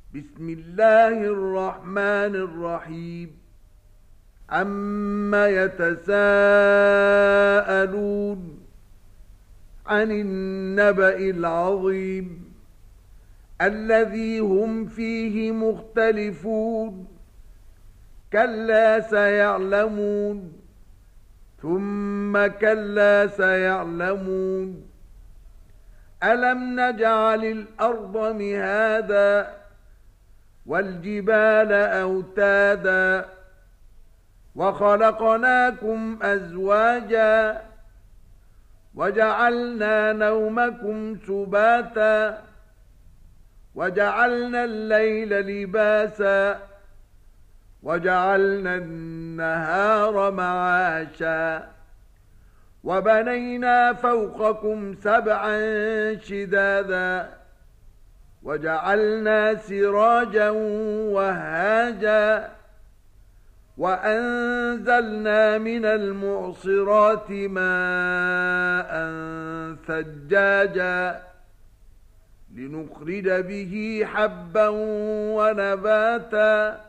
بسم الله الرحمن الرحيم عما يتساءلون عن النبأ العظيم الذي هم فيه مختلفون كلا سيعلمون ثم كلا سيعلمون ألم نجعل الأرض مهادا والجبال أوتادا وخلقناكم أزواجا وجعلنا نومكم سباتا وجعلنا الليل لباسا وجعلنا النهار معاشا وبنينا فوقكم سبعا شدادا وجعلنا سراجا وهاجا وأنزلنا من المعصرات ماء ثجاجا لنخرج به حبا ونباتا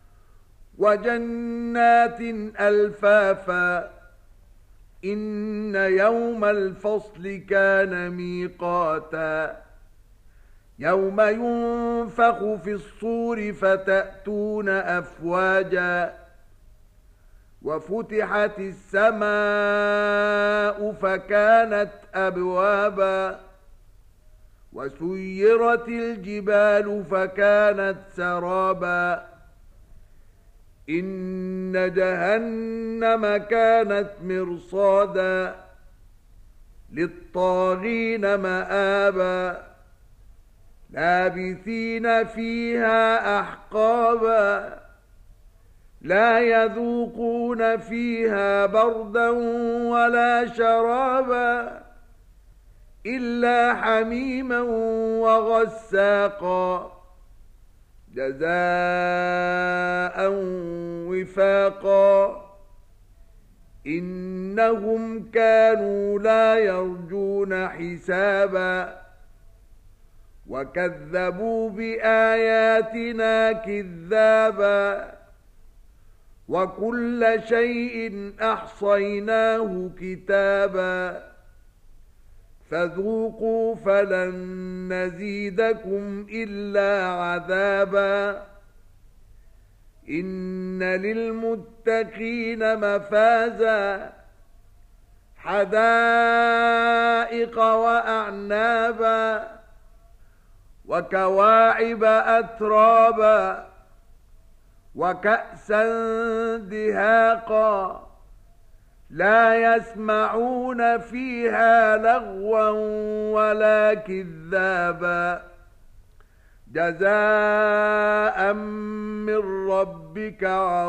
وجنات ألفافا إن يوم الفصل كان ميقاتا يوم ينفخ في الصور فتأتون أفواجا وفتحت السماء فكانت أبوابا وسيرت الجبال فكانت سرابا إن جهنم كانت مرصادا للطاغين مآبا لابثين فيها أحقابا لا يذوقون فيها بردا ولا شرابا إلا حميما وغساقا جزاء وفاقا إنهم كانوا لا يرجون حسابا وكذبوا بآياتنا كذابا وكل شيء أحصيناه كتابا فذوقوا فلن نزيدكم إلا عذابا إن للمتقين مفازا حدائق وأعنابا وكواعب أترابا وكأسا دهاقا لا يسمعون فيها لغوا ولا كذابا جزاء من ربك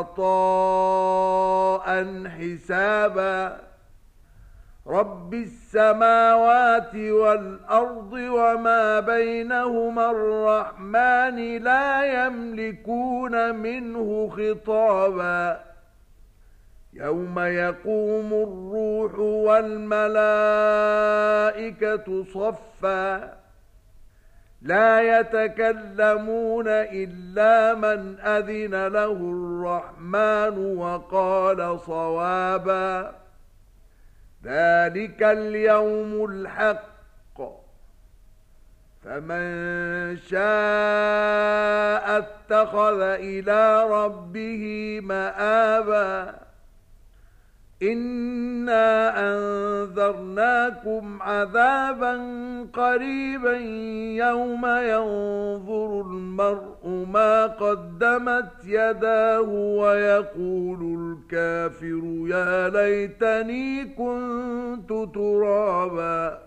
عطاء حسابا رب السماوات والأرض وما بينهما الرحمن لا يملكون منه خطابا يوم يقوم الروح والملائكة صفا لا يتكلمون إلا من أذن له الرحمن وقال صوابا ذلك اليوم الحق فمن شاء اتخذ إلى ربه مآبا إنا أنذرناكم عذابا قريبا يوم ينظر المرء ما قدمت يداه ويقول الكافر يا ليتني كنت ترابا